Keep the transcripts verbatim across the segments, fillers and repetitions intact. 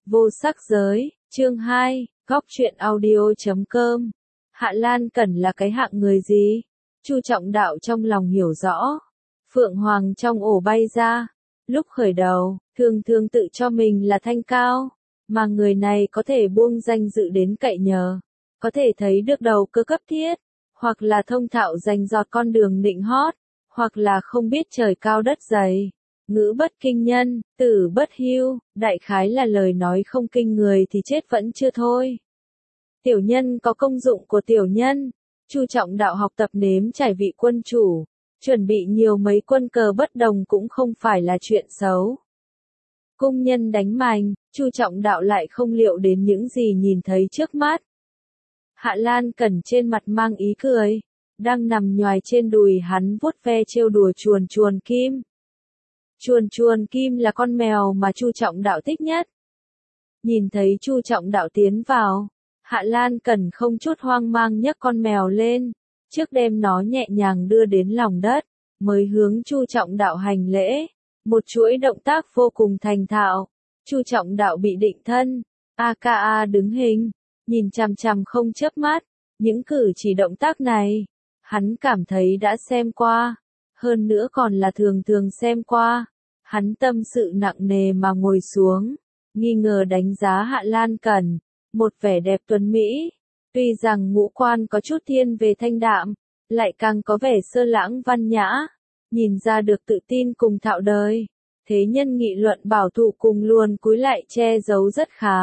Vô sắc giới, chương hai, góc truyện audio chấm com. Hạ Lan Cẩn là cái hạng người gì? Chu Trọng Đạo trong lòng hiểu rõ. Phượng Hoàng trong ổ bay ra. Lúc khởi đầu, thường thường tự cho mình là thanh cao. Mà người này có thể buông danh dự đến cậy nhờ. Có thể thấy được đầu cơ cấp thiết. Hoặc là thông thạo rành rọt con đường nịnh hót. Hoặc là không biết trời cao đất dày. Ngữ bất kinh nhân, tử bất hưu, đại khái là lời nói không kinh người thì chết vẫn chưa thôi. Tiểu nhân có công dụng của tiểu nhân. Chu Trọng Đạo học tập nếm trải vị quân chủ, chuẩn bị nhiều mấy quân cờ bất đồng cũng không phải là chuyện xấu. Cung nhân đánh mành, Chu Trọng Đạo lại không liệu đến những gì nhìn thấy trước mắt. Hạ Lan Cẩn trên mặt mang ý cười, đang nằm nhoài trên đùi hắn vuốt ve trêu đùa chuồn chuồn kim. Chuồn chuồn kim là con mèo mà Chu Trọng Đạo thích nhất. Nhìn thấy Chu Trọng Đạo tiến vào, Hạ Lan Cẩn không chút hoang mang nhấc con mèo lên, trước đem nó nhẹ nhàng đưa đến lòng đất, mới hướng Chu Trọng Đạo hành lễ, một chuỗi động tác vô cùng thành thạo. Chu Trọng Đạo bị định thân, a ca a đứng hình, nhìn chằm chằm không chớp mắt, những cử chỉ động tác này, hắn cảm thấy đã xem qua. Hơn nữa còn là thường thường xem qua. Hắn tâm sự nặng nề mà ngồi xuống, nghi ngờ đánh giá Hạ Lan Cẩn, một vẻ đẹp tuấn mỹ, tuy rằng ngũ quan có chút thiên về thanh đạm, lại càng có vẻ sơ lãng văn nhã, nhìn ra được tự tin cùng thạo đời, thế nhân nghị luận bảo thủ cùng luôn cúi lại che giấu rất khá.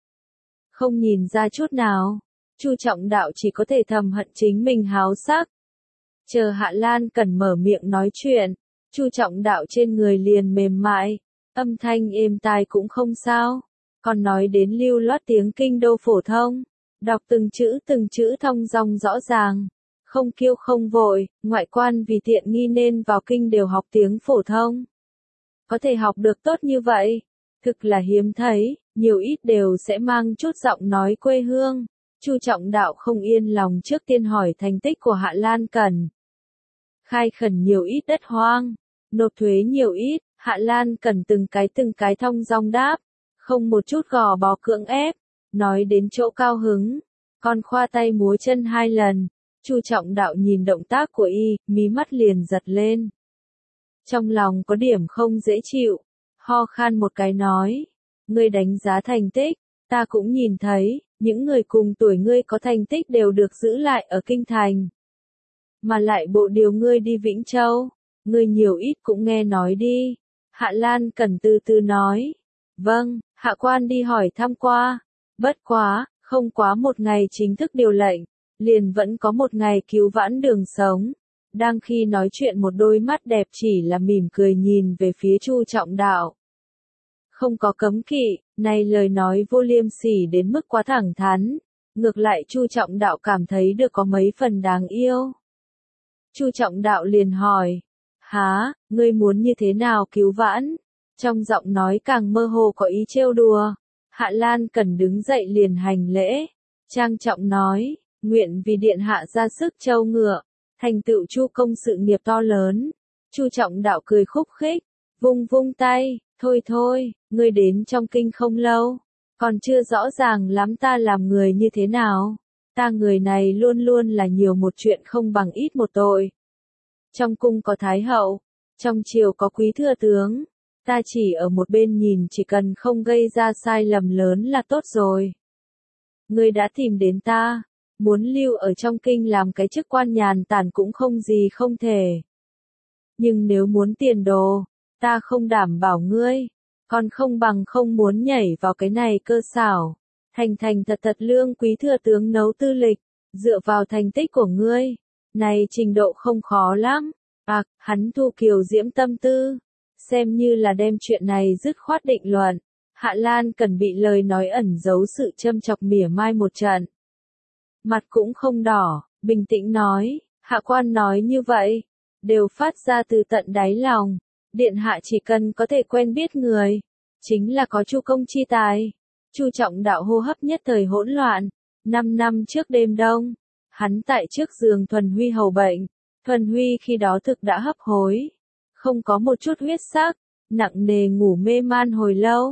Không nhìn ra chút nào, Chu Trọng Đạo chỉ có thể thầm hận chính mình háo sắc. Chờ Hạ Lan Cẩn mở miệng nói chuyện, Chu Trọng Đạo trên người liền mềm mại, âm thanh êm tai cũng không sao, còn nói đến lưu loát tiếng kinh đô phổ thông, đọc từng chữ từng chữ thong dong rõ ràng, không kiêu không vội, ngoại quan vì tiện nghi nên vào kinh đều học tiếng phổ thông. Có thể học được tốt như vậy, thực là hiếm thấy, nhiều ít đều sẽ mang chút giọng nói quê hương. Chu Trọng Đạo không yên lòng trước tiên hỏi thành tích của Hạ Lan Cẩn. Khai khẩn nhiều ít đất hoang, nộp thuế nhiều ít, Hạ Lan Cẩn từng cái từng cái thong dong đáp, không một chút gò bó cưỡng ép, nói đến chỗ cao hứng, còn khoa tay múa chân hai lần. Chu Trọng Đạo nhìn động tác của y, mí mắt liền giật lên. Trong lòng có điểm không dễ chịu, ho khan một cái nói, ngươi đánh giá thành tích, ta cũng nhìn thấy, những người cùng tuổi ngươi có thành tích đều được giữ lại ở kinh thành. Mà lại bộ điều ngươi đi Vĩnh Châu, ngươi nhiều ít cũng nghe nói đi. Hạ Lan Cẩn từ từ nói, vâng, hạ quan đi hỏi thăm qua, bất quá, không quá một ngày chính thức điều lệnh, liền vẫn có một ngày cứu vãn đường sống. Đang khi nói chuyện một đôi mắt đẹp chỉ là mỉm cười nhìn về phía Chu Trọng Đạo. Không có cấm kỵ, này lời nói vô liêm sỉ đến mức quá thẳng thắn, ngược lại Chu Trọng Đạo cảm thấy được có mấy phần đáng yêu. Chu Trọng Đạo liền hỏi, há, ngươi muốn như thế nào cứu vãn? Trong giọng nói càng mơ hồ có ý trêu đùa. Hạ Lan Cẩn đứng dậy liền hành lễ, trang trọng nói, nguyện vì điện hạ ra sức trâu ngựa, thành tựu Chu công sự nghiệp to lớn. Chu Trọng Đạo cười khúc khích, vung vung tay, thôi thôi, ngươi đến trong kinh không lâu, còn chưa rõ ràng lắm ta làm người như thế nào. Ta người này luôn luôn là nhiều một chuyện không bằng ít một tội. Trong cung có thái hậu, trong triều có quý thừa tướng, ta chỉ ở một bên nhìn chỉ cần không gây ra sai lầm lớn là tốt rồi. Ngươi đã tìm đến ta, muốn lưu ở trong kinh làm cái chức quan nhàn tản cũng không gì không thể. Nhưng nếu muốn tiền đồ, ta không đảm bảo ngươi, còn không bằng không muốn nhảy vào cái này cơ xảo. Thành thành thật thật lương quý thừa tướng nấu tư lịch, dựa vào thành tích của ngươi, này trình độ không khó lắm. À, hắn thu kiều diễm tâm tư, xem như là đem chuyện này dứt khoát định luận. Hạ Lan Cẩn bị lời nói ẩn giấu sự châm chọc mỉa mai một trận. Mặt cũng không đỏ, bình tĩnh nói, hạ quan nói như vậy, đều phát ra từ tận đáy lòng. Điện hạ chỉ cần có thể quen biết người, chính là có chu công chi tài. Chu Trọng Đạo hô hấp nhất thời hỗn loạn. Năm năm trước đêm đông, hắn tại trước giường Thuần Huy hầu bệnh. Thuần Huy khi đó thực đã hấp hối, không có một chút huyết sắc, nặng nề ngủ mê man hồi lâu.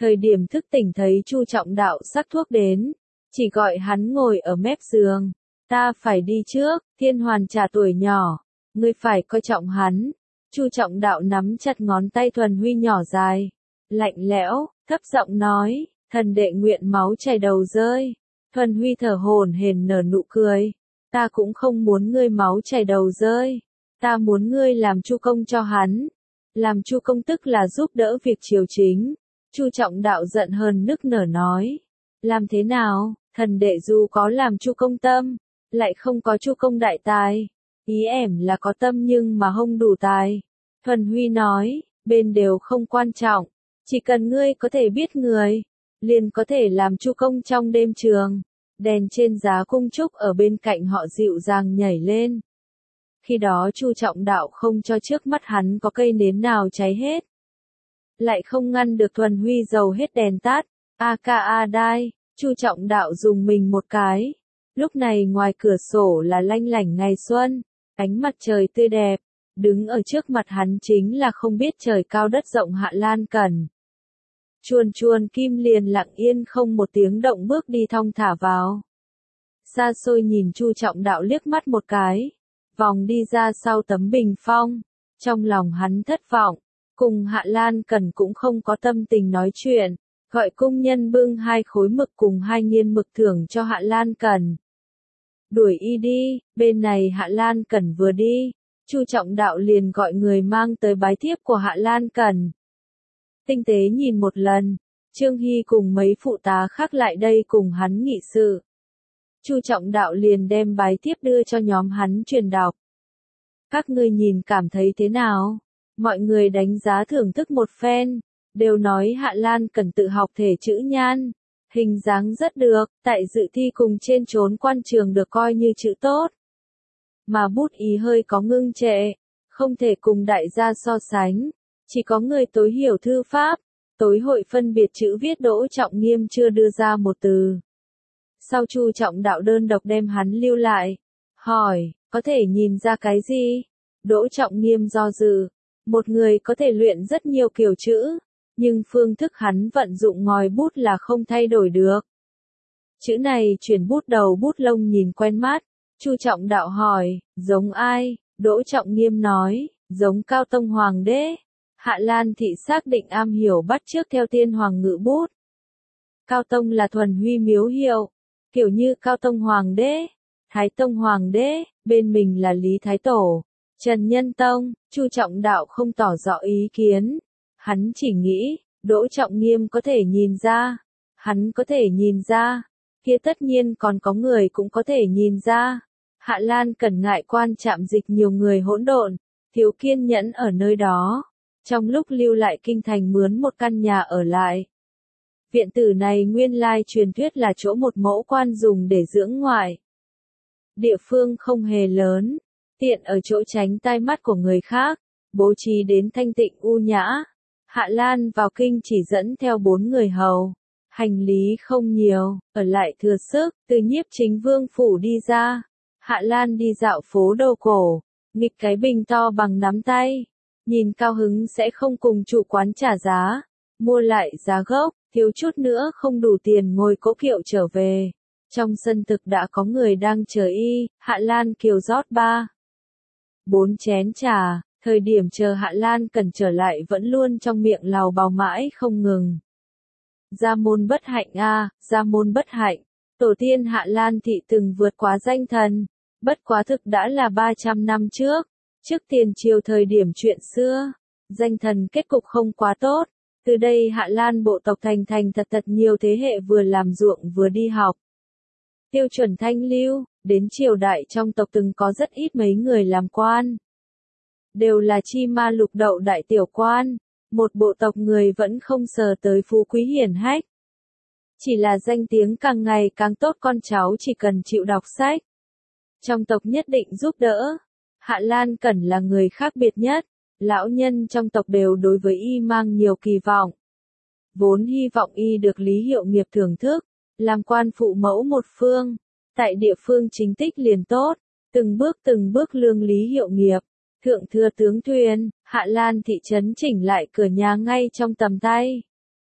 Thời điểm thức tỉnh thấy Chu Trọng Đạo sắc thuốc đến, chỉ gọi hắn ngồi ở mép giường. Ta phải đi trước, Thiên Hoàn trà tuổi nhỏ, ngươi phải coi trọng hắn. Chu Trọng Đạo nắm chặt ngón tay Thuần Huy nhỏ dài, lạnh lẽo, thấp giọng nói, thần đệ nguyện máu chảy đầu rơi. Thuần Huy thở hổn hển nở nụ cười, ta cũng không muốn ngươi máu chảy đầu rơi, ta muốn ngươi làm chu công cho hắn. Làm chu công tức là giúp đỡ việc triều chính. Chu Trọng Đạo giận hờn nức nở nói, làm thế nào, thần đệ dù có làm chu công tâm, lại không có chu công đại tài. Ý ẻm là có tâm nhưng mà không đủ tài. Thuần Huy nói, bên đều không quan trọng, chỉ cần ngươi có thể biết người, liền có thể làm chu công trong đêm trường. Đèn trên giá cung trúc ở bên cạnh họ dịu dàng nhảy lên. Khi đó Chu Trọng Đạo không cho trước mắt hắn có cây nến nào cháy hết. Lại không ngăn được Thuần Huy dầu hết đèn tắt. A ca a đai, Chu Trọng Đạo dùng mình một cái. Lúc này ngoài cửa sổ là lanh lảnh ngày xuân, ánh mặt trời tươi đẹp. Đứng ở trước mặt hắn chính là không biết trời cao đất rộng Hạ Lan Cẩn. Chuồn chuồn kim liền lặng yên không một tiếng động bước đi thong thả vào. Xa xôi nhìn Chu Trọng Đạo liếc mắt một cái, vòng đi ra sau tấm bình phong, trong lòng hắn thất vọng, cùng Hạ Lan Cẩn cũng không có tâm tình nói chuyện, gọi cung nhân bưng hai khối mực cùng hai nghiên mực thưởng cho Hạ Lan Cẩn. Đuổi y đi, bên này Hạ Lan Cẩn vừa đi, Chu Trọng Đạo liền gọi người mang tới bái thiếp của Hạ Lan Cẩn. Tinh tế nhìn một lần, Trương Hy cùng mấy phụ tá khác lại đây cùng hắn nghị sự. Chu Trọng Đạo liền đem bái thiếp đưa cho nhóm hắn truyền đọc. Các ngươi nhìn cảm thấy thế nào? Mọi người đánh giá thưởng thức một phen, đều nói Hạ Lan Cẩn tự học thể chữ nhan, hình dáng rất được, tại dự thi cùng trên trốn quan trường được coi như chữ tốt. Mà bút ý hơi có ngưng trệ, không thể cùng đại gia so sánh, chỉ có người tối hiểu thư pháp, tối hội phân biệt chữ viết Đỗ Trọng Nghiêm chưa đưa ra một từ. Sau Chu Trọng Đạo đơn độc đem hắn lưu lại, hỏi, có thể nhìn ra cái gì? Đỗ Trọng Nghiêm do dự, một người có thể luyện rất nhiều kiểu chữ, nhưng phương thức hắn vận dụng ngòi bút là không thay đổi được. Chữ này chuyển bút đầu bút lông nhìn quen mắt, Chu Trọng Đạo hỏi, giống ai? Đỗ Trọng Nghiêm nói, giống Cao Tông Hoàng đế. Hạ Lan Thị xác định am hiểu bắt chước theo Tiên Hoàng ngự bút. Cao Tông là Thuần Huy miếu hiệu, kiểu như Cao Tông Hoàng đế, Thái Tông Hoàng đế, bên mình là Lý Thái Tổ, Trần Nhân Tông. Chu Trọng Đạo không tỏ rõ ý kiến, hắn chỉ nghĩ, Đỗ Trọng Nghiêm có thể nhìn ra, hắn có thể nhìn ra, kia tất nhiên còn có người cũng có thể nhìn ra. Hạ Lan Cẩn ngại quan chạm dịch nhiều người hỗn độn, thiếu kiên nhẫn ở nơi đó, trong lúc lưu lại kinh thành mướn một căn nhà ở lại. Viện tử này nguyên lai truyền thuyết là chỗ một mẫu quan dùng để dưỡng ngoại. Địa phương không hề lớn, tiện ở chỗ tránh tai mắt của người khác, bố trí đến thanh tịnh u nhã. Hạ Lan vào kinh chỉ dẫn theo bốn người hầu, hành lý không nhiều, ở lại thừa sức, từ Nhiếp Chính Vương phủ đi ra. Hạ Lan đi dạo phố đồ cổ, nghịch cái bình to bằng nắm tay, nhìn cao hứng sẽ không cùng chủ quán trả giá, mua lại giá gốc, thiếu chút nữa không đủ tiền ngồi cỗ kiệu trở về. Trong sân thực đã có người đang chờ y, Hạ Lan kiều rót ba, bốn chén trà, thời điểm chờ Hạ Lan Cẩn trở lại vẫn luôn trong miệng lào bào mãi không ngừng. Gia môn bất hạnh a, gia môn bất hạnh, tổ tiên Hạ Lan Thị từng vượt quá danh thần, bất quá thực đã là ba trăm năm trước, trước tiền triều thời điểm chuyện xưa, danh thần kết cục không quá tốt, từ đây Hạ Lan bộ tộc thành thành thật thật nhiều thế hệ vừa làm ruộng vừa đi học. Tiêu chuẩn thanh lưu, đến triều đại trong tộc từng có rất ít mấy người làm quan. Đều là chi ma lục đậu đại tiểu quan, một bộ tộc người vẫn không sờ tới phú quý hiển hách. Chỉ là danh tiếng càng ngày càng tốt, con cháu chỉ cần chịu đọc sách. Trong tộc nhất định giúp đỡ. Hạ Lan Cẩn là người khác biệt nhất, lão nhân trong tộc đều đối với y mang nhiều kỳ vọng. Vốn hy vọng y được Lý Hiệu Nghiệp thưởng thức, làm quan phụ mẫu một phương, tại địa phương chính tích liền tốt, từng bước từng bước lương Lý Hiệu Nghiệp. Thượng thừa tướng thuyền, Hạ Lan thị trấn chỉnh lại cửa nhà ngay trong tầm tay.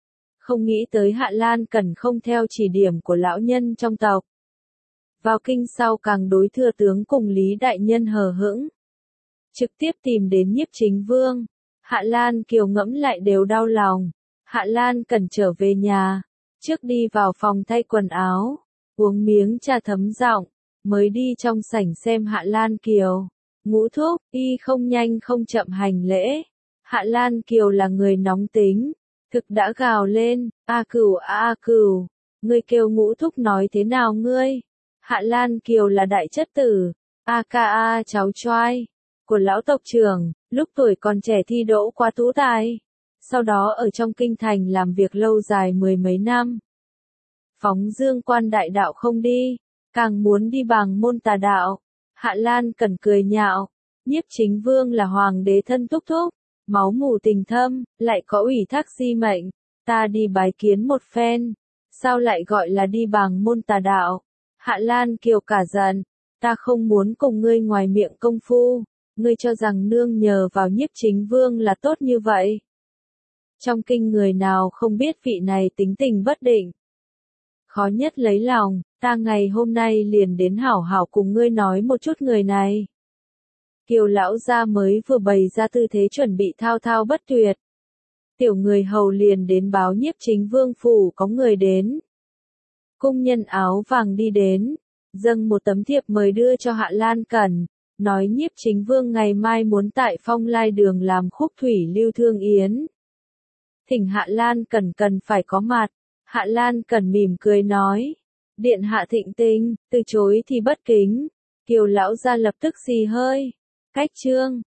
Không nghĩ tới Hạ Lan Cẩn không theo chỉ điểm của lão nhân trong tộc. Vào kinh sau càng đối thừa tướng cùng Lý Đại Nhân hờ hững. Trực tiếp tìm đến Nhiếp Chính Vương. Hạ Lan Kiều ngẫm lại đều đau lòng. Hạ Lan Cẩn trở về nhà. Trước đi vào phòng thay quần áo. Uống miếng trà thấm giọng. Mới đi trong sảnh xem Hạ Lan Kiều. Ngũ thúc, y không nhanh không chậm hành lễ. Hạ Lan Kiều là người nóng tính. Thực đã gào lên, a cửu a cửu. Ngươi kêu ngũ thúc nói thế nào ngươi? Hạ Lan Kiều là đại chất tử. A ca a cháu choai. Của lão tộc trưởng, lúc tuổi còn trẻ thi đỗ qua tú tài. Sau đó ở trong kinh thành làm việc lâu dài mười mấy năm. Phóng dương quan đại đạo không đi, càng muốn đi bằng môn tà đạo. Hạ Lan Cẩn cười nhạo, Nhiếp Chính Vương là hoàng đế thân thúc thúc, máu mủ tình thâm, lại có ủy thác di mệnh, ta đi bái kiến một phen, sao lại gọi là đi bằng môn tà đạo? Hạ Lan Kiều cả giận, ta không muốn cùng ngươi ngoài miệng công phu, ngươi cho rằng nương nhờ vào Nhiếp Chính Vương là tốt như vậy. Trong kinh người nào không biết vị này tính tình bất định. Khó nhất lấy lòng, ta ngày hôm nay liền đến hảo hảo cùng ngươi nói một chút người này. Kiều lão gia mới vừa bày ra tư thế chuẩn bị thao thao bất tuyệt. Tiểu người hầu liền đến báo Nhiếp Chính Vương phủ có người đến. Cung nhân áo vàng đi đến, dâng một tấm thiệp mời đưa cho Hạ Lan Cẩn, nói Nhiếp Chính Vương ngày mai muốn tại Phong Lai Đường làm khúc thủy lưu thương yến. Thỉnh Hạ Lan Cẩn cần phải có mặt. Hạ Lan Cẩn mỉm cười nói, điện hạ thịnh tình, từ chối thì bất kính. Kiều lão gia lập tức xì hơi, cách chương.